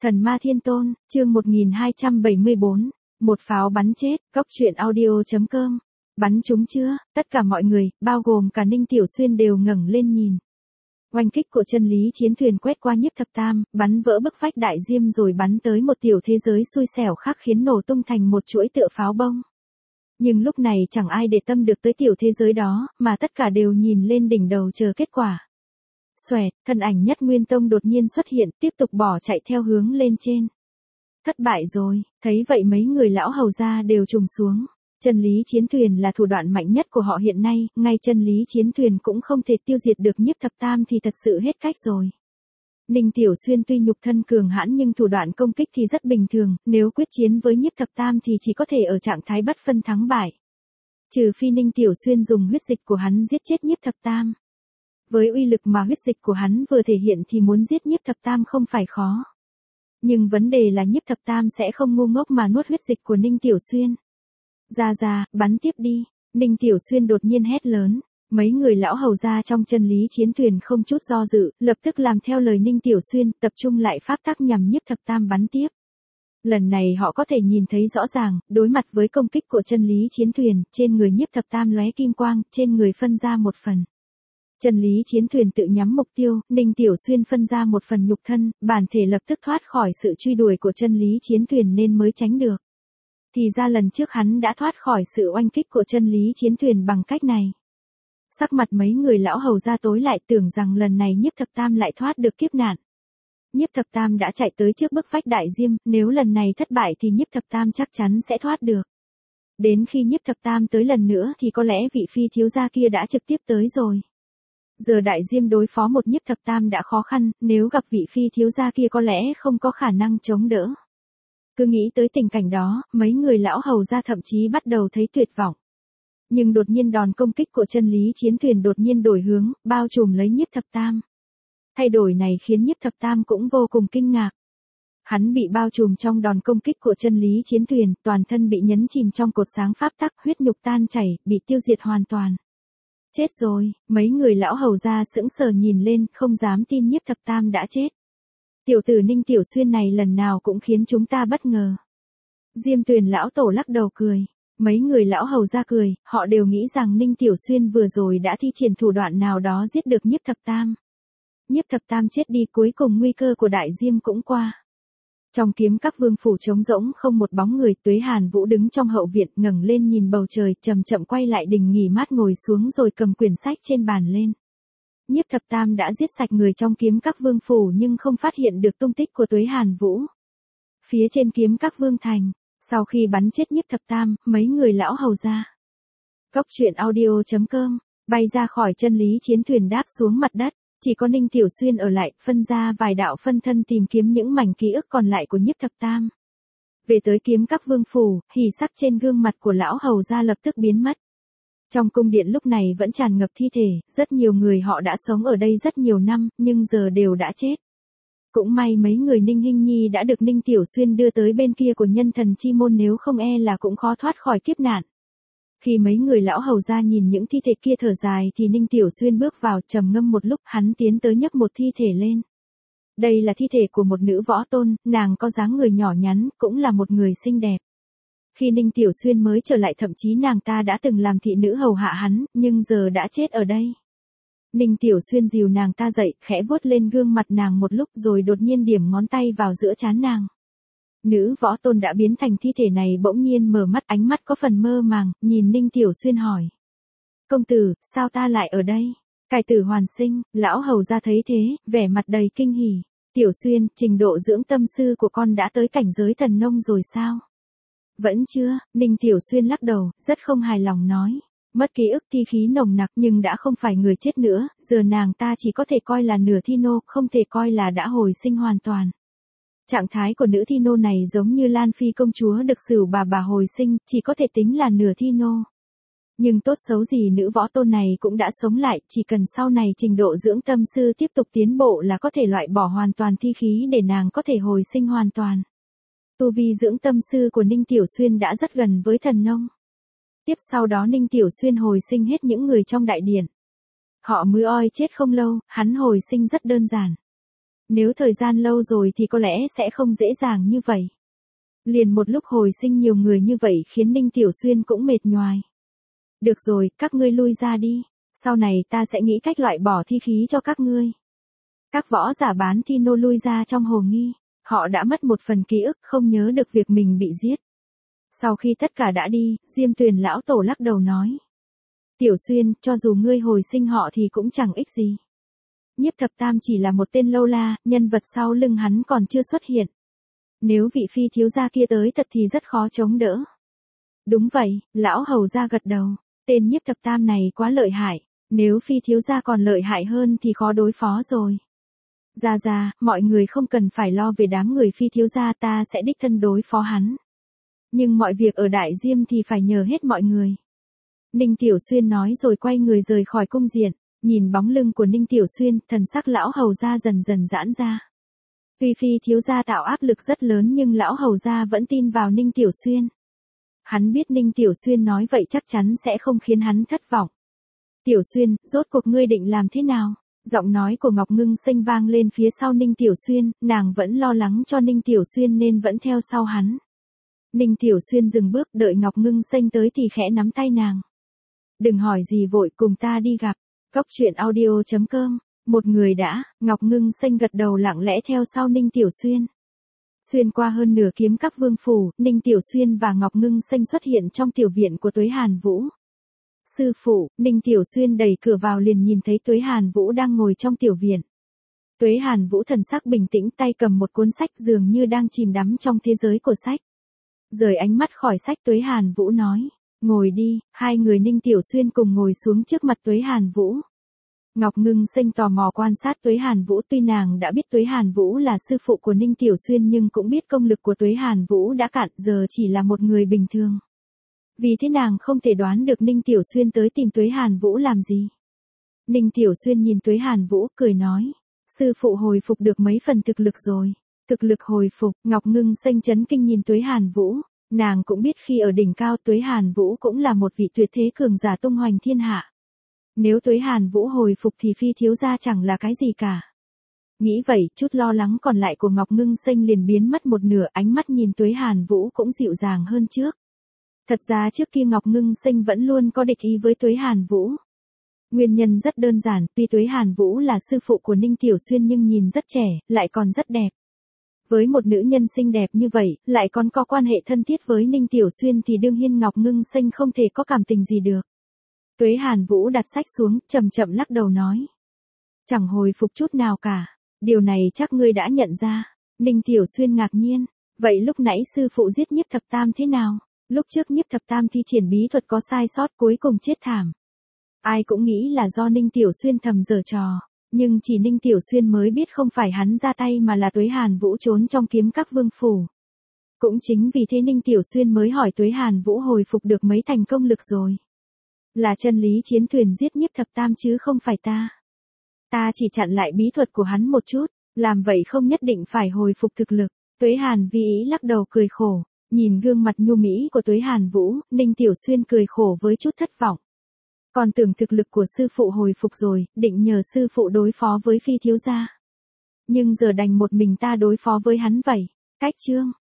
Thần Ma Thiên Tôn, chương 1274, một pháo bắn chết, góc truyện audio.com. Bắn trúng chưa? Tất cả mọi người, bao gồm cả Ninh Tiểu Xuyên đều ngẩng lên nhìn. Oanh kích của chân lý chiến thuyền quét qua Nhiếp Thập Tam, bắn vỡ bức vách đại diêm rồi bắn tới một tiểu thế giới xui xẻo khác khiến nổ tung thành một chuỗi tựa pháo bông. Nhưng lúc này chẳng ai để tâm được tới tiểu thế giới đó, mà tất cả đều nhìn lên đỉnh đầu chờ kết quả. Xoẹt, thân ảnh Nhất Nguyên Tông đột nhiên xuất hiện, tiếp tục bỏ chạy theo hướng lên trên. Thất bại rồi, thấy vậy mấy người lão hầu gia đều trùng xuống. Chân lý chiến thuyền là thủ đoạn mạnh nhất của họ hiện nay, ngay chân lý chiến thuyền cũng không thể tiêu diệt được Nhiếp Thập Tam thì thật sự hết cách rồi. Ninh Tiểu Xuyên tuy nhục thân cường hãn nhưng thủ đoạn công kích thì rất bình thường, nếu quyết chiến với Nhiếp Thập Tam thì chỉ có thể ở trạng thái bất phân thắng bại. Trừ phi Ninh Tiểu Xuyên dùng huyết dịch của hắn giết chết Nhiếp Thập Tam. Với uy lực mà huyết dịch của hắn vừa thể hiện thì muốn giết Nhiếp Thập Tam không phải khó. Nhưng vấn đề là Nhiếp Thập Tam sẽ không ngu ngốc mà nuốt huyết dịch của Ninh Tiểu Xuyên. Ra, bắn tiếp đi. Ninh Tiểu Xuyên đột nhiên hét lớn. Mấy người lão hầu gia trong chân lý chiến thuyền không chút do dự, lập tức làm theo lời Ninh Tiểu Xuyên, tập trung lại pháp tắc nhằm Nhiếp Thập Tam bắn tiếp. Lần này họ có thể nhìn thấy rõ ràng, đối mặt với công kích của chân lý chiến thuyền, trên người Nhiếp Thập Tam lóe kim quang, trên người phân ra một phần. Chân lý chiến thuyền tự nhắm mục tiêu, Ninh Tiểu Xuyên phân ra một phần nhục thân, bản thể lập tức thoát khỏi sự truy đuổi của chân lý chiến thuyền nên mới tránh được. Thì ra lần trước hắn đã thoát khỏi sự oanh kích của chân lý chiến thuyền bằng cách này. Sắc mặt mấy người lão hầu gia tối lại tưởng rằng lần này Nhiếp Thập Tam lại thoát được kiếp nạn. Nhiếp Thập Tam đã chạy tới trước bức vách đại diêm, nếu lần này thất bại thì Nhiếp Thập Tam chắc chắn sẽ thoát được. Đến khi Nhiếp Thập Tam tới lần nữa thì có lẽ vị phi thiếu gia kia đã trực tiếp tới rồi. Giờ đại diêm đối phó một Nhiếp Thập Tam đã khó khăn, nếu gặp vị phi thiếu gia kia có lẽ không có khả năng chống đỡ. Cứ nghĩ tới tình cảnh đó, mấy người lão hầu gia thậm chí bắt đầu thấy tuyệt vọng. Nhưng đột nhiên đòn công kích của chân lý chiến thuyền đột nhiên đổi hướng, bao trùm lấy Nhiếp Thập Tam. Thay đổi này khiến Nhiếp Thập Tam cũng vô cùng kinh ngạc. Hắn bị bao trùm trong đòn công kích của chân lý chiến thuyền, toàn thân bị nhấn chìm trong cột sáng pháp tắc, huyết nhục tan chảy, bị tiêu diệt hoàn toàn. Chết rồi, mấy người lão hầu gia sững sờ nhìn lên, không dám tin Nhiếp Thập Tam đã chết. Tiểu tử Ninh Tiểu Xuyên này lần nào cũng khiến chúng ta bất ngờ. Diêm Tuyền lão tổ lắc đầu cười. Mấy người lão hầu gia cười, họ đều nghĩ rằng Ninh Tiểu Xuyên vừa rồi đã thi triển thủ đoạn nào đó giết được Nhiếp Thập Tam. Nhiếp Thập Tam chết đi, cuối cùng nguy cơ của đại diêm cũng qua. Trong kiếm các vương phủ trống rỗng không một bóng người, Tuế Hàn Vũ đứng trong hậu viện ngẩng lên nhìn bầu trời, chậm chậm quay lại đình nghỉ mát ngồi xuống rồi cầm quyển sách trên bàn lên. Nhiếp Thập Tam đã giết sạch người trong kiếm các vương phủ nhưng không phát hiện được tung tích của Tuế Hàn Vũ. Phía trên kiếm các vương thành, sau khi bắn chết Nhiếp Thập Tam, mấy người lão hầu gia. Góc truyện audio.com, bay ra khỏi chân lý chiến thuyền đáp xuống mặt đất, chỉ có Ninh Tiểu Xuyên ở lại, phân ra vài đạo phân thân tìm kiếm những mảnh ký ức còn lại của Nhiếp Thập Tam. Về tới kiếm các vương phủ, hỉ sắc trên gương mặt của lão hầu gia lập tức biến mất. Trong cung điện lúc này vẫn tràn ngập thi thể, rất nhiều người họ đã sống ở đây rất nhiều năm, nhưng giờ đều đã chết. Cũng may mấy người Ninh Hinh Nhi đã được Ninh Tiểu Xuyên đưa tới bên kia của nhân thần chi môn, nếu không e là cũng khó thoát khỏi kiếp nạn. Khi mấy người lão hầu gia nhìn những thi thể kia thở dài thì Ninh Tiểu Xuyên bước vào, trầm ngâm một lúc, hắn tiến tới nhấc một thi thể lên. Đây là thi thể của một nữ võ tôn, nàng có dáng người nhỏ nhắn, cũng là một người xinh đẹp. Khi Ninh Tiểu Xuyên mới trở lại thậm chí nàng ta đã từng làm thị nữ hầu hạ hắn, nhưng giờ đã chết ở đây. Ninh Tiểu Xuyên dìu nàng ta dậy, khẽ vuốt lên gương mặt nàng một lúc rồi đột nhiên điểm ngón tay vào giữa trán nàng. Nữ võ tôn đã biến thành thi thể này bỗng nhiên mở mắt, ánh mắt có phần mơ màng, nhìn Ninh Tiểu Xuyên hỏi. Công tử, sao ta lại ở đây? Cải tử hoàn sinh, lão hầu gia thấy thế, vẻ mặt đầy kinh hỉ. Tiểu Xuyên, trình độ dưỡng tâm sư của con đã tới cảnh giới thần nông rồi sao? Vẫn chưa, Ninh Tiểu Xuyên lắc đầu, rất không hài lòng nói. Mất ký ức, thi khí nồng nặc nhưng đã không phải người chết nữa, giờ nàng ta chỉ có thể coi là nửa thi nô, không thể coi là đã hồi sinh hoàn toàn. Trạng thái của nữ thi nô này giống như Lan Phi công chúa được Sửu bà hồi sinh, chỉ có thể tính là nửa thi nô. Nhưng tốt xấu gì nữ võ tôn này cũng đã sống lại, chỉ cần sau này trình độ dưỡng tâm sư tiếp tục tiến bộ là có thể loại bỏ hoàn toàn thi khí để nàng có thể hồi sinh hoàn toàn. Tu vi dưỡng tâm sư của Ninh Tiểu Xuyên đã rất gần với thần nông. Tiếp sau đó Ninh Tiểu Xuyên hồi sinh hết những người trong đại điện. Họ mới oi chết không lâu, hắn hồi sinh rất đơn giản. Nếu thời gian lâu rồi thì có lẽ sẽ không dễ dàng như vậy. Liền một lúc hồi sinh nhiều người như vậy khiến Ninh Tiểu Xuyên cũng mệt nhoài. Được rồi, các ngươi lui ra đi. Sau này ta sẽ nghĩ cách loại bỏ thi khí cho các ngươi. Các võ giả bán thi nô lui ra trong hồ nghi. Họ đã mất một phần ký ức, không nhớ được việc mình bị giết. Sau khi tất cả đã đi, Diêm Tuyền lão tổ lắc đầu nói. Tiểu Xuyên, cho dù ngươi hồi sinh họ thì cũng chẳng ích gì. Nhiếp Thập Tam chỉ là một tên lâu la, nhân vật sau lưng hắn còn chưa xuất hiện. Nếu vị phi thiếu gia kia tới thật thì rất khó chống đỡ. Đúng vậy, lão hầu gia gật đầu. Tên Nhiếp Thập Tam này quá lợi hại. Nếu phi thiếu gia còn lợi hại hơn thì khó đối phó rồi. Ra, mọi người không cần phải lo về đám người phi thiếu gia, ta sẽ đích thân đối phó hắn. Nhưng mọi việc ở Đại Diêm thì phải nhờ hết mọi người. Ninh Tiểu Xuyên nói rồi quay người rời khỏi cung diện. Nhìn bóng lưng của Ninh Tiểu Xuyên, thần sắc lão hầu gia dần dần giãn ra. Tuy phi thiếu gia tạo áp lực rất lớn nhưng lão hầu gia vẫn tin vào Ninh Tiểu Xuyên. Hắn biết Ninh Tiểu Xuyên nói vậy chắc chắn sẽ không khiến hắn thất vọng. Tiểu Xuyên, rốt cuộc ngươi định làm thế nào? Giọng nói của Ngọc Ngưng Sinh vang lên phía sau Ninh Tiểu Xuyên, nàng vẫn lo lắng cho Ninh Tiểu Xuyên nên vẫn theo sau hắn. Ninh Tiểu Xuyên dừng bước, đợi Ngọc Ngưng Sinh tới thì khẽ nắm tay nàng. Đừng hỏi gì vội, cùng ta đi gặp. Cốc truyện audio.com. Một người đã, Ngọc Ngưng Sinh gật đầu lặng lẽ theo sau Ninh Tiểu Xuyên. Xuyên qua hơn nửa kiếm các vương phủ, Ninh Tiểu Xuyên và Ngọc Ngưng Sinh xuất hiện trong tiểu viện của Tuế Hàn Vũ. Sư phụ, Ninh Tiểu Xuyên đẩy cửa vào liền nhìn thấy Tuế Hàn Vũ đang ngồi trong tiểu viện. Tuế Hàn Vũ thần sắc bình tĩnh, tay cầm một cuốn sách dường như đang chìm đắm trong thế giới của sách. Rời ánh mắt khỏi sách, Tuế Hàn Vũ nói, ngồi đi. Hai người Ninh Tiểu Xuyên cùng ngồi xuống trước mặt Tuế Hàn Vũ. Ngọc Ngưng Sinh tò mò quan sát Tuế Hàn Vũ, tuy nàng đã biết Tuế Hàn Vũ là sư phụ của Ninh Tiểu Xuyên nhưng cũng biết công lực của Tuế Hàn Vũ đã cạn, giờ chỉ là một người bình thường. Vì thế nàng không thể đoán được Ninh Tiểu Xuyên tới tìm Tuế Hàn Vũ làm gì. Ninh Tiểu Xuyên nhìn Tuế Hàn Vũ, cười nói, sư phụ hồi phục được mấy phần thực lực rồi. Thực lực hồi phục, Ngọc Ngưng Sinh chấn kinh nhìn Tuế Hàn Vũ. Nàng cũng biết khi ở đỉnh cao Tuế Hàn Vũ cũng là một vị tuyệt thế cường giả tung hoành thiên hạ. Nếu Tuế Hàn Vũ hồi phục thì phi thiếu gia chẳng là cái gì cả. Nghĩ vậy, chút lo lắng còn lại của Ngọc Ngưng Sinh liền biến mất một nửa, ánh mắt nhìn Tuế Hàn Vũ cũng dịu dàng hơn trước. Thật ra trước kia Ngọc Ngưng Sinh vẫn luôn có địch ý với Tuế Hàn Vũ. Nguyên nhân rất đơn giản, tuy Tuế Hàn Vũ là sư phụ của Ninh Tiểu Xuyên nhưng nhìn rất trẻ, lại còn rất đẹp. Với một nữ nhân xinh đẹp như vậy, lại còn có quan hệ thân thiết với Ninh Tiểu Xuyên thì đương nhiên Ngọc Ngưng Sinh không thể có cảm tình gì được. Tuế Hàn Vũ đặt sách xuống, chậm chậm lắc đầu nói. Chẳng hồi phục chút nào cả. Điều này chắc ngươi đã nhận ra. Ninh Tiểu Xuyên ngạc nhiên. Vậy lúc nãy sư phụ giết Nhiếp Thập Tam thế nào? Lúc trước Nhiếp Thập Tam thi triển bí thuật có sai sót cuối cùng chết thảm. Ai cũng nghĩ là do Ninh Tiểu Xuyên thầm giở trò. Nhưng chỉ Ninh Tiểu Xuyên mới biết không phải hắn ra tay mà là Tuế Hàn Vũ trốn trong kiếm các vương phủ. Cũng chính vì thế Ninh Tiểu Xuyên mới hỏi Tuế Hàn Vũ hồi phục được mấy thành công lực rồi. Là chân lý chiến thuyền giết Nhiếp Thập Tam chứ không phải ta. Ta chỉ chặn lại bí thuật của hắn một chút, làm vậy không nhất định phải hồi phục thực lực. Tuế Hàn Vi ý lắc đầu cười khổ, nhìn gương mặt nhu mỹ của Tuế Hàn Vũ, Ninh Tiểu Xuyên cười khổ với chút thất vọng. Còn tưởng thực lực của sư phụ hồi phục rồi, định nhờ sư phụ đối phó với phi thiếu gia. Nhưng giờ đành một mình ta đối phó với hắn vậy. Cách chương